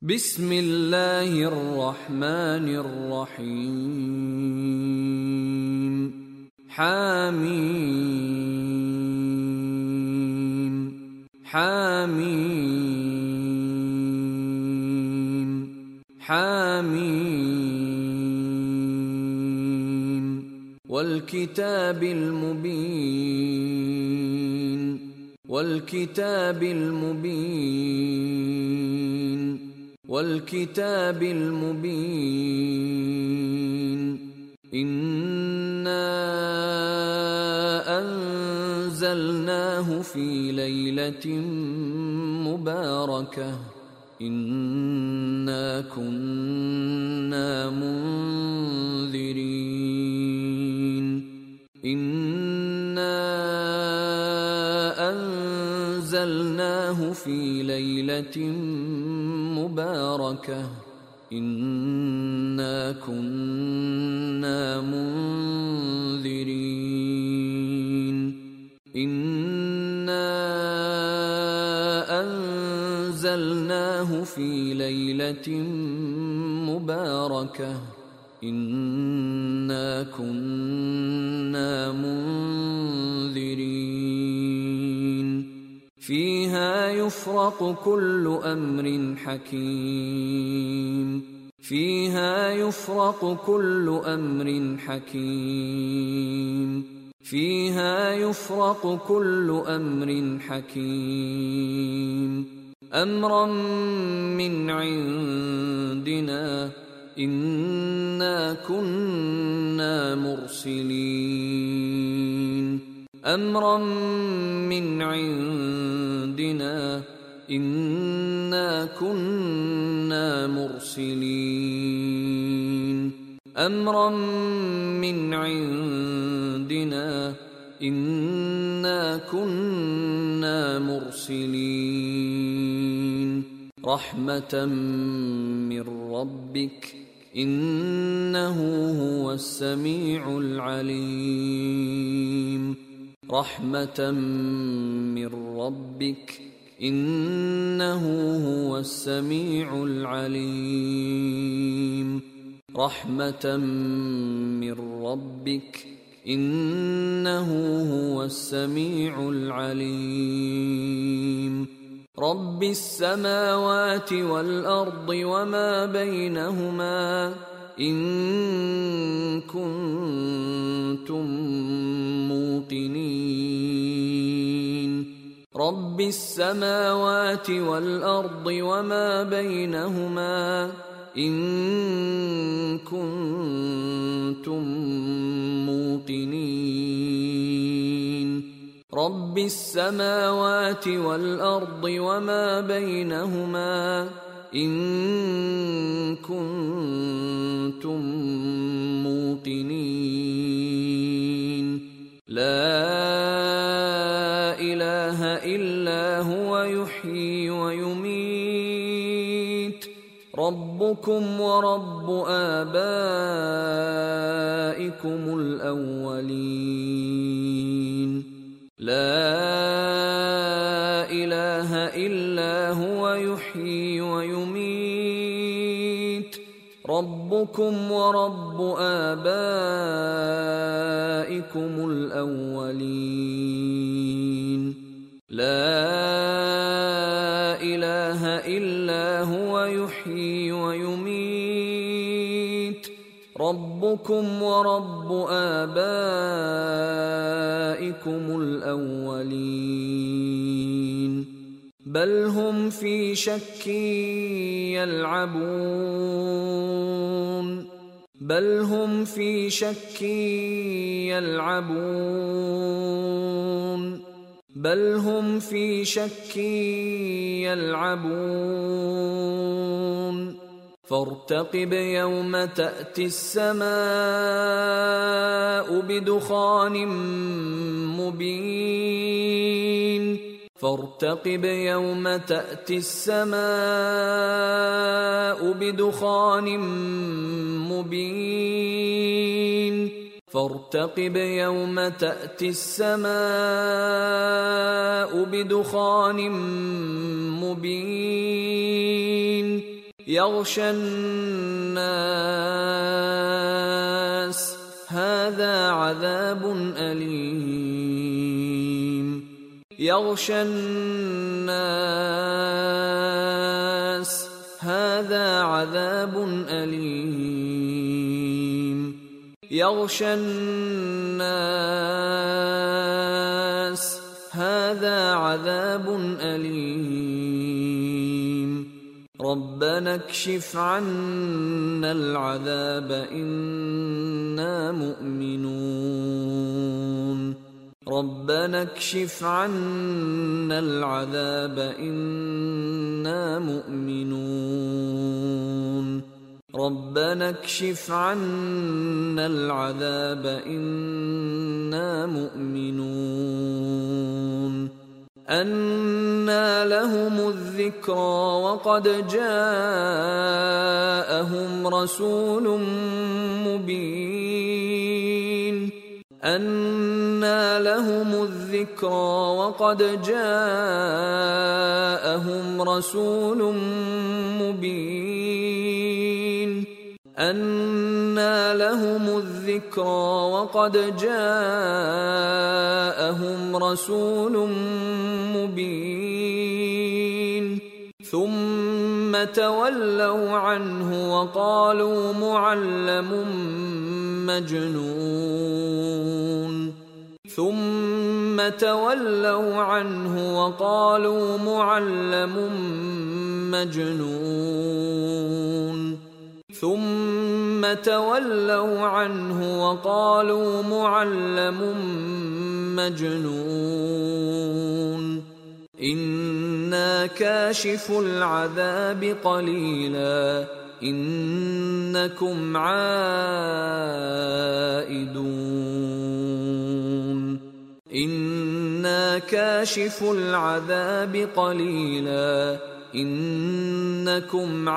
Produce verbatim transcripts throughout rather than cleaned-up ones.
बिस्मिल्लाहिर रहमानिर रहीम। हामीम हामीम हामीम वल किताबिल मुबीन वल किताबिल मुबीन वल किताबिल मुबीन इन्ना अंज़लनाहु फी लैलतिन मुबारकह इन्ना कुन्ना मुंज़िरीन इन्ना अंज़लनाहु फी लैलतिन मुबारकह इन्ना कुन्ना मुंज़िरीन इन्ना अंज़लनाहु फी लैलतिन मुबारकह इन्ना कुन्ना मुंज़िरीन फीहा युफ़्रक़ु कुल्लु अम्रिन हकीम फीहा युफ़्रक़ु कुल्लु अम्रिन हकीम फीहा युफ़्रक़ु कुल्लु अम्रिन हकीम अम्रन मिन इंदिना इन्ना कुन्ना मुरसिलीन अम्रन मिन इंदिना इन्ना कुन्ना मुरसिलीन अम्रन मिन इंदिना इन्ना कुन्ना मुरसिलीन रहमतम मिर रब्बिक इन्नहु हुवस समीउल अलीम रहमतम मिर रब्बिक इन्नहु हुवस समीउल अलीम रहमतम मिर रब्बिक इन्नहु हुवस समीउल अलीम रब्बिस समावाति वल अर्दि वमा बैनहुमा इन कुन्तुम मूक़िनीन रब्बिस समावाति वल अर्दि वमा बैनहुमा इन कुन्तुम मूक़िनीन रब्बिस समावाति वल अर्दि वमा बैनहुमा इन कुन्तुम मूक़िनीन ला इलाहा इल्ला हुवा युह्यी व युमीत रब्बुकुम व रब्बु आबाइकुमुल अव्वलीन ला इलाहा इल्ला हुवा युह्यी व युमीत रब्बुकुम व रब्बु आबाइकुमुल अव्वलीन ला इलाहा इल्ला हुवा युह्यी व युमीत रब्बुकुम व रब्बु आबाइकुमुल अव्वलीन बल हुम फी शक्किन यलअबून बल हुम फी शक्किन यलअबून बल हुम फी शक्किन यलअबून فارتقب يوم تأتي السماء بدخان مبين فارتقب يوم تأتي السماء بدخان مبين فارتقب يوم تأتي السماء بدخان مبين يغشى الناس هذا عذاب أليم يغشى الناس هذا عذاب أليم يغشى الناس هذا عذاب أليم ربنا اكشف عنا العذاب إنا مؤمنون ربنا اكشف عنا العذاب إنا مؤمنون ربنا اكشف عنا العذاب إنا مؤمنون أنى لهم الذكرى وقد جاءهم رسول مبين أنى لهم الذكرى وقد جاءهم رسول مبين أنى لهم الذكرى وقد جاءهم رسول مبين ثم تولوا عنه وقالوا معلم مجنون ثم تولوا عنه وقالوا معلم مجنون ثم تولوا عنه وقالوا معلم مجنون إنا كاشف العذاب قليلا إنكم عائدون إنا كاشف العذاب قليلا إنكم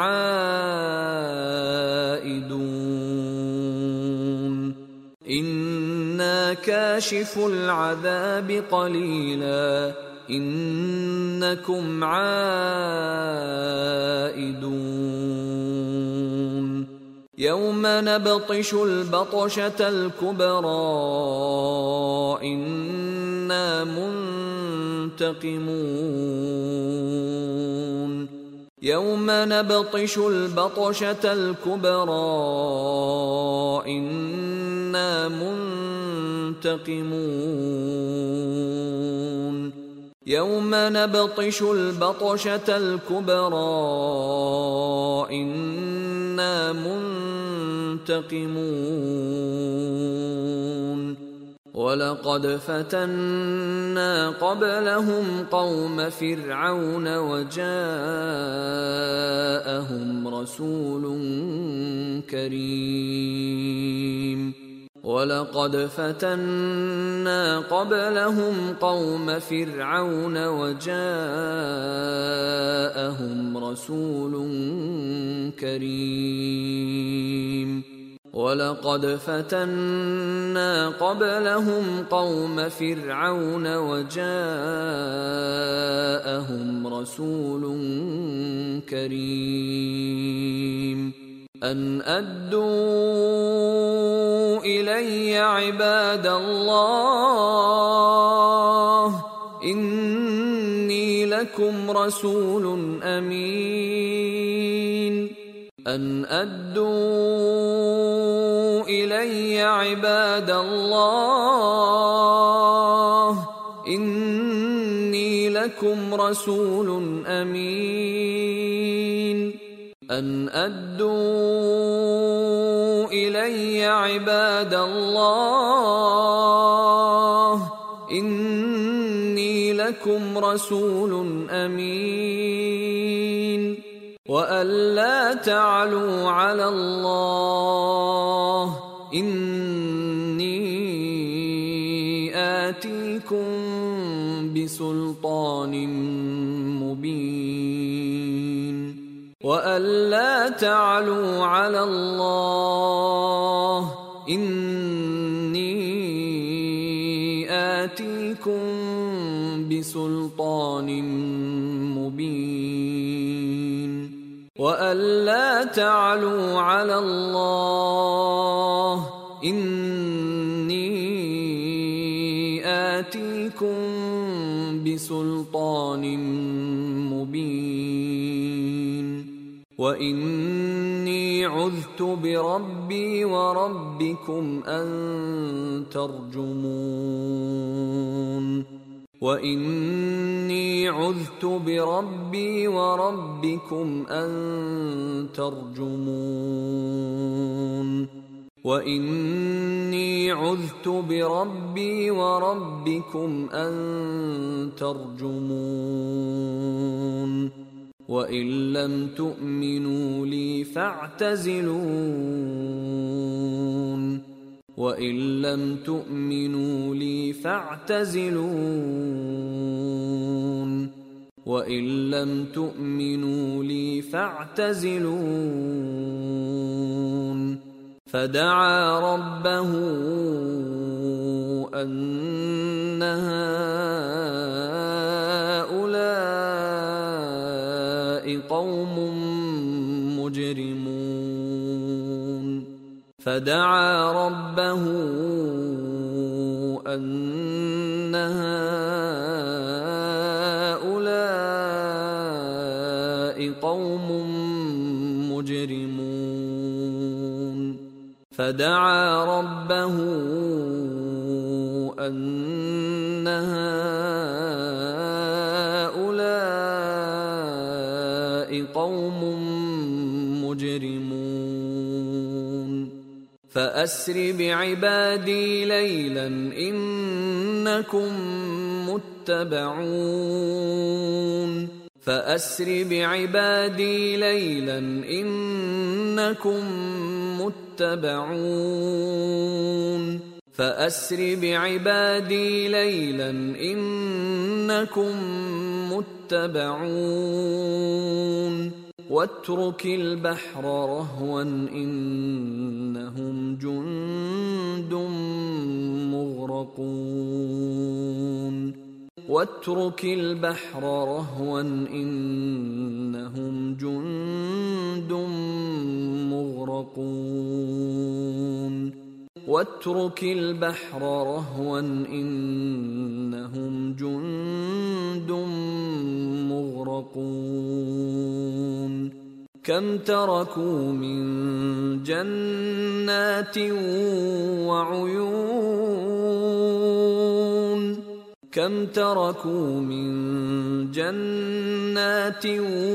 عائدون إنا كاشف العذاب قليلا إنكم عائدون يوم نبطش البطشة الكبرى إنا منتقمون يوم نبطش البطشة الكبرى إنا منتقمون يوم نبطش البطشة الكبرى إنا منتقمون ولقد فتنا قبلهم قوم فرعون وجاءهم رسول كريم ولقد فتنا قبلهم قوم فرعون وجاءهم رسول كريم ولقد فتنا قبلهم قوم فرعون وجاءهم رسول كريم أن أدوا إلي عباد الله إني لكم رسول أمين أن أدوا إلي عباد الله إني لكم رسول أمين أن أدوا إلي عباد الله إني لكم رسول أمين وأن لا تعلوا على الله إني آتيكم بسلطان مبين وأن لا تعلوا على الله إني آتيكم بسلطان مبين وألا تعلوا على الله إني آتيكم بسلطان مبين وإني عذت بربي وربكم أن ترجمون وإني عذت بربي وربكم أن ترجمون وإني عذت بربي وربكم أن ترجمون وإن لم تؤمنوا لي فاعتزلون وإن لم تؤمنوا لي فاعتزلون وإن لم تؤمنوا لي فاعتزلون فدعا ربه أن هؤلاء قوم مجرمون فدعا ربه أن هؤلاء قوم مجرمون فدعا ربه أن هؤلاء قوم مجرمون فأسر بعبادي ليلا إنكم متبعون فأسر بعبادي ليلا إنكم متبعون فأسر بعبادي ليلا إنكم متبعون واترك البحر رهوا إنهم جند مغرقون واترك البحر رهوا إنهم جند مغرقون واترك البحر رهوا إنهم جند مغرقون كم تركوا من جنات وعيون كم تركوا من جنات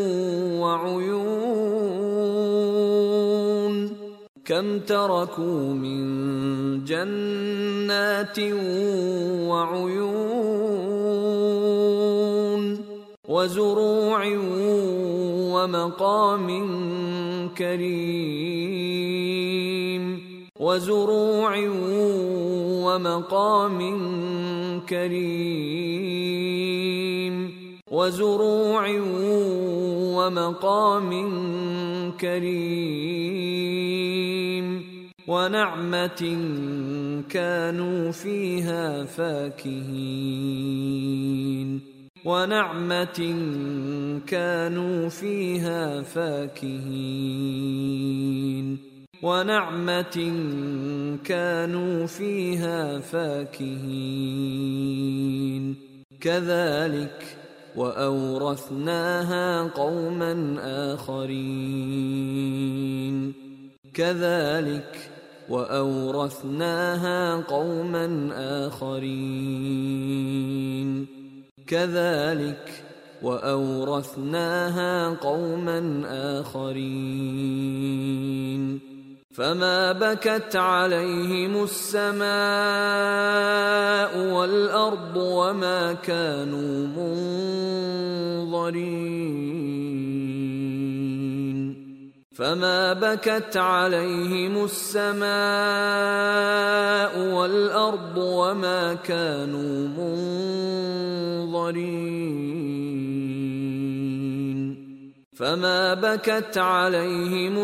وعيون كم تركوا من جنات وعيون وزروع ومقام كريم وزروع ومقام كريم وزروع ومقام كريم ونعمة كانوا فيها فاكهين ونعمة كانوا فيها فاكهين ونعمة كانوا فيها فاكهين كذلك وأورثناها قوما آخرين كذلك وأورثناها قوما آخرين كذلك وأورثناها قوما آخرين فما بكت عليهم السماء والأرض وما كانوا منظرين فما بكت عليهم السماء والأرض وما كانوا منظرين فما بكت عليهم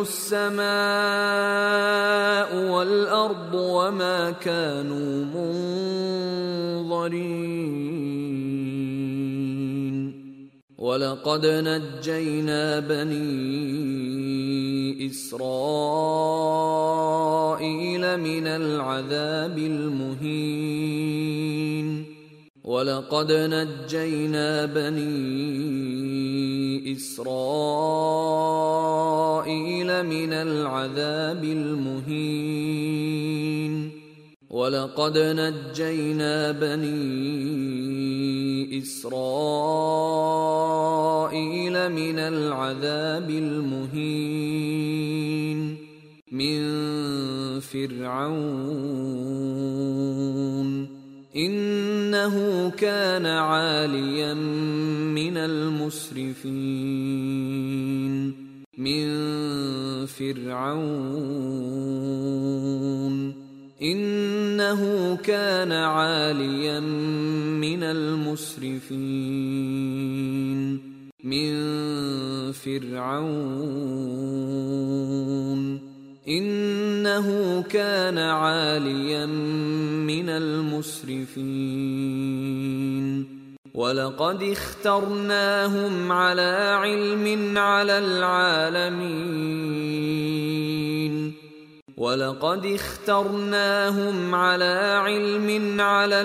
السماء والأرض وما كانوا منظرين ولقد نجينا بني إسرائيل من العذاب المهين ولقد نجينا بني إسرائيل من العذاب المهين ولقد نجينا بني إسرائيل من العذاب المهين من فرعون إنه كان عاليا من المسرفين من فرعون إنه كان عاليا من المسرفين من فرعون إنه كان عاليا من المسرفين ولقد اخترناهم على علم على العالمين ولقد اخترناهم على علم على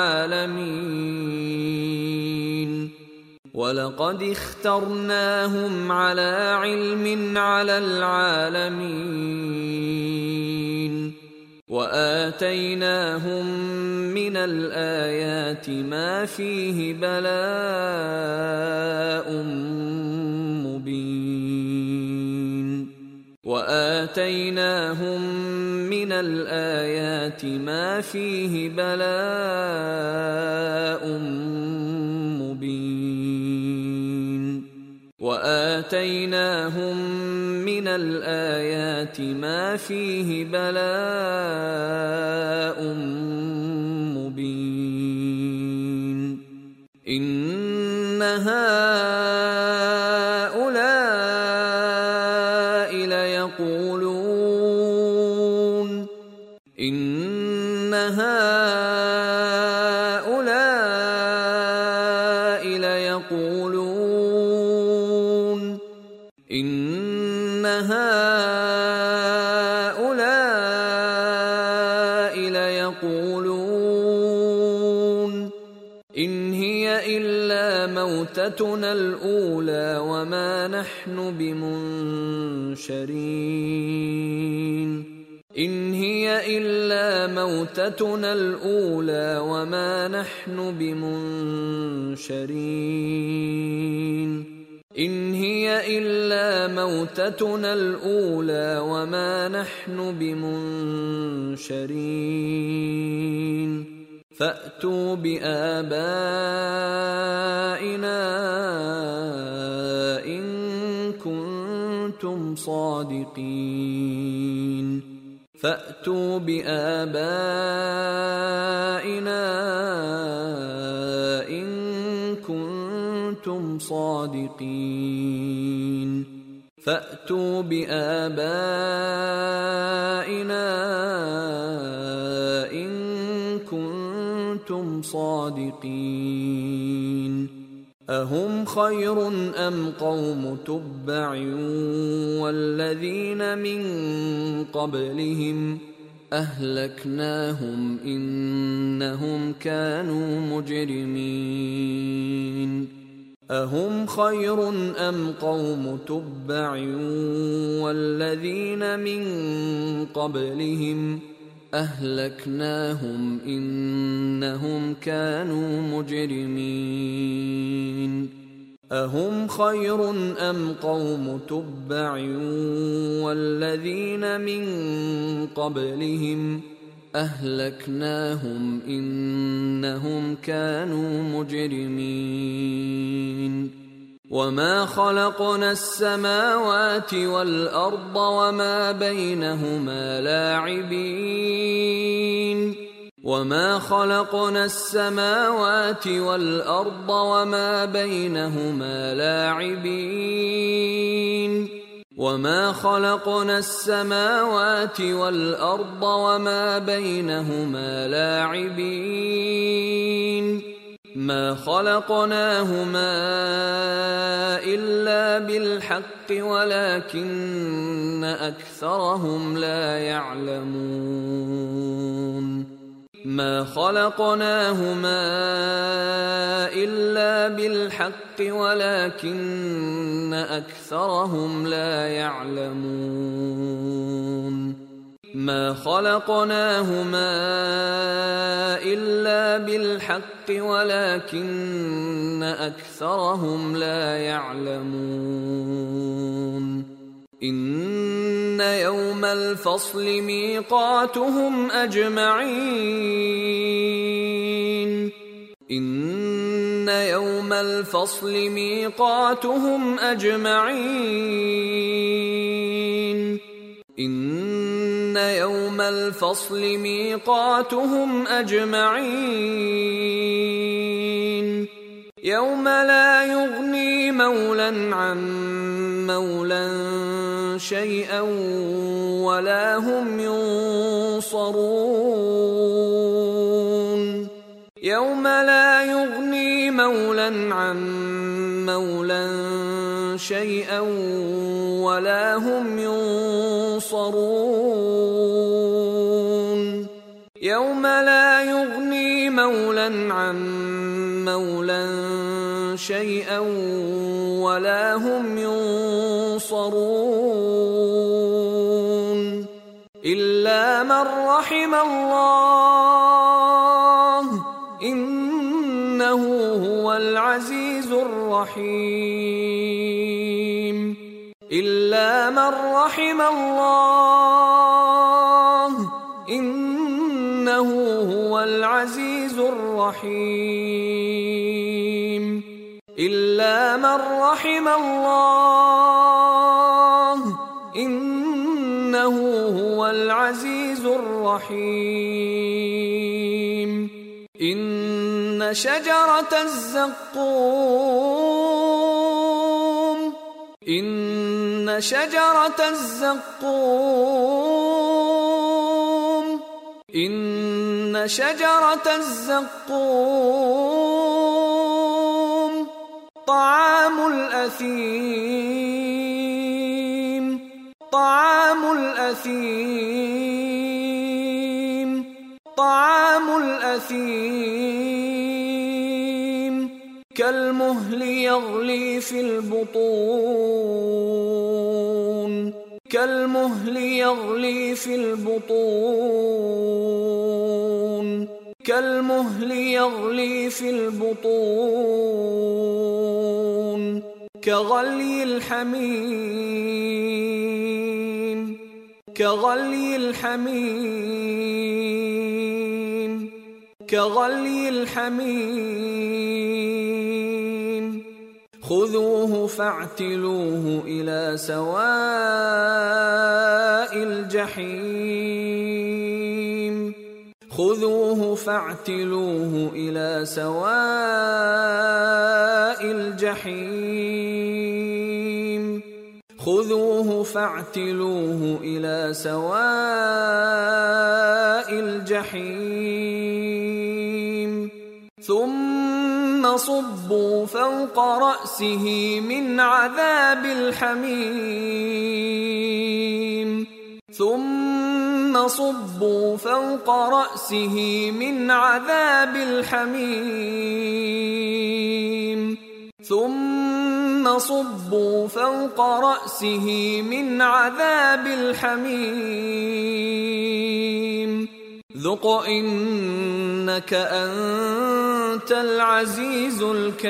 العالمين ولقد اخترناهم على علم على العالمين وآتيناهم من الآيات ما فيه بلاء مبين وآتيناهم من الآيات ما فيه بلاء مبين وآتيناهم من الآيات ما فيه بلاء مبين إن هؤلاء ليقولون إن هؤلاء ليقولون إن هؤلاء ليقولون إن هي إلا موتتنا الأولى وما نحن بمنشرين إن هي إلا موتتنا الأولى وما نحن بمنشرين إن هي إلا موتتنا الأولى وما نحن بمنشرين فأتوا بآبائنا إن كنتم صادقين فأتوا بآبائنا إن كنتم صادقين فأتوا بآبائنا إن كنتم صادقين أهم خير أم قوم تبع والذين من قبلهم أهلكناهم إنهم كانوا مجرمين أهم خير أم قوم تبع والذين من قبلهم أهلكناهم إنهم كانوا مجرمين أهم خير أم قوم تبع والذين من قبلهم أهلكناهم إنهم كانوا مجرمين وما خلقنا السماوات والأرض وما بينهما لاعبين وما خلقنا السماوات والأرض وما بينهما لاعبين وما خلقنا السماوات والأرض وما بينهما لاعبين ما خلقناهما إلا بالحق ولكن أكثرهم لا يعلمون ما خلقناهما إلا بالحق ولكن أكثرهم لا يعلمون ما خلقناهما إلا بالحق ولكن أكثرهم لا يعلمون إن يوم الفصل ميقاتهم أجمعين إن يوم الفصل ميقاتهم أجمعين إن يوم الفصل ميقاتهم أجمعين يوم لا يغني مولى عن مولى شيئا ولا هم ينصرون يوم لا يغني مولى عن مولى شيئا ولا هم ينصرون يوم لا يغني مولى عن مولى شيئا ولا هم ينصرون إلا من رحم الله إنه هو العزيز الرحيم إلا من رحم الله إنه هو العزيز الرحيم إلا من رحم الله إنه هو العزيز الرحيم إن شجرة الزقوم إن شجرة الزقوم إن شجرة الزقوم طعام الأثيم طعام الأثيم طعام الأثيم كالمهل يغلي في البطون كالمهل يغلي في البطون كالمهل يغلي في البطون كغلي الحميم كغلي الحميم كغلي الحميم خذوه فاعتلوه إلى سواء الجحيم خذوه فاعتلوه إلى سواء الجحيم خذوه فاعتلوه إلى سواء الجحيم ثم صبوا فوق رأسه من عذاب الحميم ثم صبوا فوق رأسه من عذاب الحميم ثم صبوا فوق رأسه من عذاب الحميم ذق إنك أنت العزيز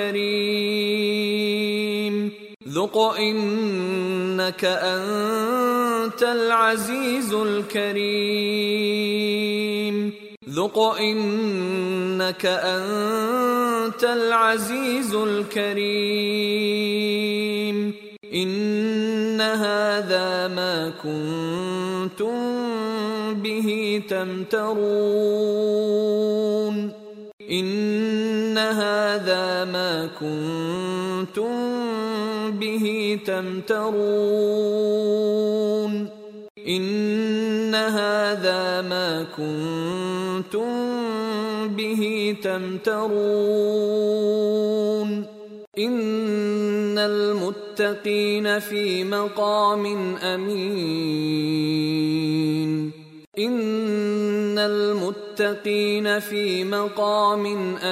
الكريم ذق إنك أنت العزيز الكريم ذق إنك أنت العزيز الكريم إن هذا ما كنتم به تمترون إن هذا ما كنتم به تمترون إن هذا ما كنتم به تمترون إن المتقين في مقام أمين إن المتقين في مقام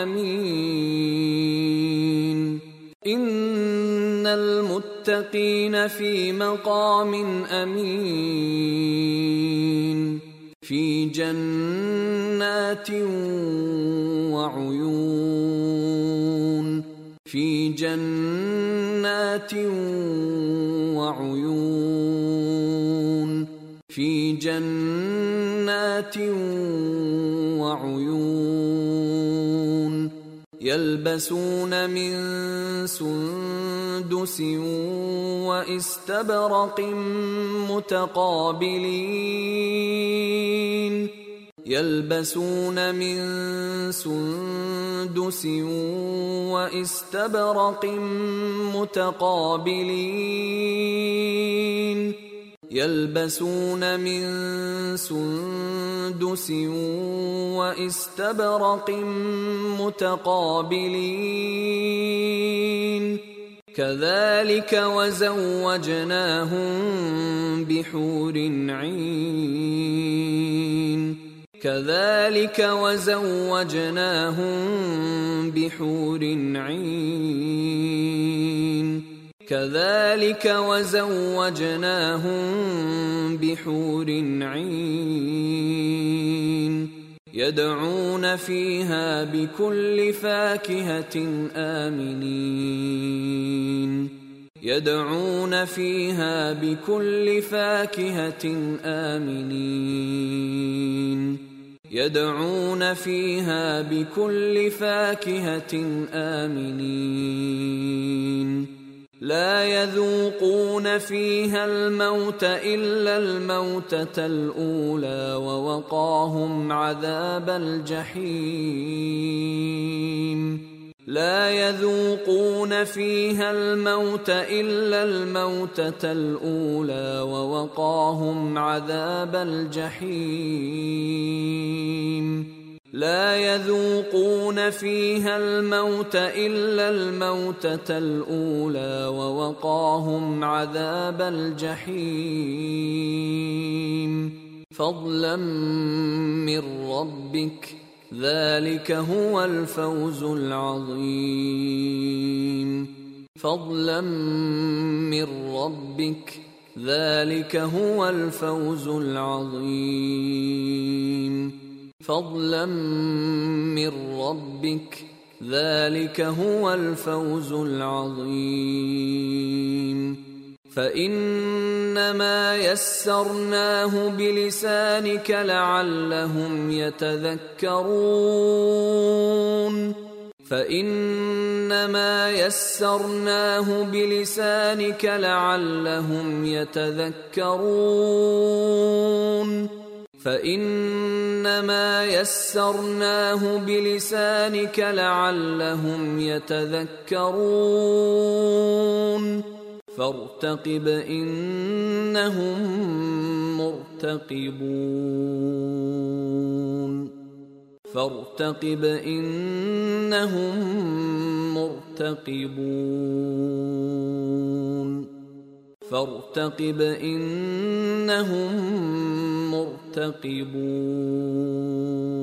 أمين إن المتقين في مقام أمين في جنات وعيون في جنات وعيون في جنات وعيون يلبسون من سندس واستبرق متقابلين يلبسون من سندس واستبرق متقابلين يلبسون من سندس واستبرق متقابلين كذلك وزوجناهم بحور عين كذلك وزوجناهم بحور عين كذلك وزوجناهم بحور عين يدعون فيها بكل فاكهة آمنين يدعون فيها بكل فاكهة آمنين يدعون فيها بكل فاكهة آمنين لا يذوقون فيها الموت إلا الموتة الأولى ووقاهم عذاب الجحيم لا يذوقون فيها الموت إلا الموتة الأولى ووقاهم عذاب الجحيم لا يذوقون فيها الموت إلا الموتة الأولى ووقاهم عذاب الجحيم فضلا من ربك ذلك هو الفوز العظيم فضلا من ربك ذلك هو الفوز العظيم فضلا من ربك ذلك هو الفوز العظيم فإنما يسرناه بلسانك لعلهم يتذكرون فإنما يسرناه بلسانك لعلهم يتذكرون فإنما يسرناه بلسانك لعلهم يتذكرون فارتقب إنهم مرتقبون فارتقب إنهم مرتقبون فارتقب إنهم مرتقبون